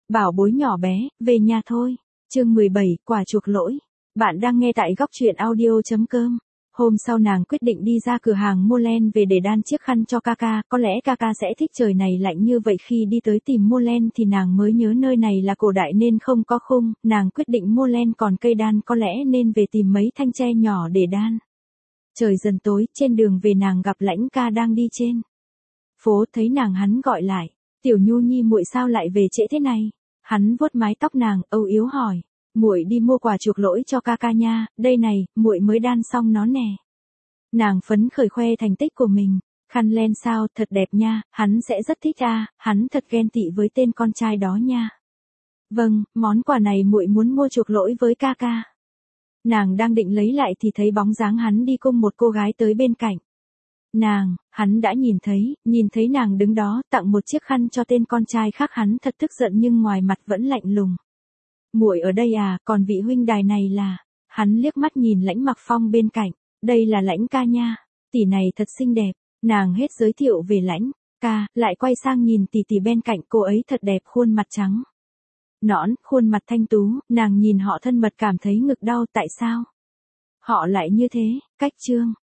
Bảo bối nhỏ bé, về nhà thôi. Chương 17, quả chuộc lỗi. Bạn đang nghe tại góc truyện audio.com. Hôm sau nàng quyết định đi ra cửa hàng mua len về để đan chiếc khăn cho Kaka, có lẽ Kaka sẽ thích trời này lạnh như vậy. Khi đi tới tìm mua len thì nàng mới nhớ nơi này là cổ đại nên không có khung, nàng quyết định mua len còn cây đan có lẽ nên về tìm mấy thanh tre nhỏ để đan. Trời dần tối, trên đường về nàng gặp Lãnh Ca đang đi trên phố, thấy nàng hắn gọi lại, "Tiểu Nhu Nhi muội sao lại về trễ thế này?" Hắn vuốt mái tóc nàng, âu yếm hỏi, "Muội đi mua quà chuộc lỗi cho Kaka nha, đây này, muội mới đan xong nó nè." Nàng phấn khởi khoe thành tích của mình, "Khăn len sao, thật đẹp nha, hắn sẽ rất thích à, hắn thật ghen tị với tên con trai đó nha." "Vâng, món quà này muội muốn mua chuộc lỗi với Kaka." Nàng đang định lấy lại thì thấy bóng dáng hắn đi cùng một cô gái tới bên cạnh. Hắn đã nhìn thấy nàng đứng đó, tặng một chiếc khăn cho tên con trai khác. Hắn thật tức giận nhưng ngoài mặt vẫn lạnh lùng. "Muội ở đây à, còn vị huynh đài này là?" Hắn liếc mắt nhìn Lãnh Mặc Phong bên cạnh, "Đây là Lãnh ca nha, tỷ này thật xinh đẹp." Nàng hết giới thiệu về Lãnh ca, lại quay sang nhìn tỷ tỷ bên cạnh, cô ấy thật đẹp, khuôn mặt trắng nõn, khuôn mặt thanh tú. Nàng nhìn họ thân mật cảm thấy ngực đau, tại sao họ lại như thế? Cách chương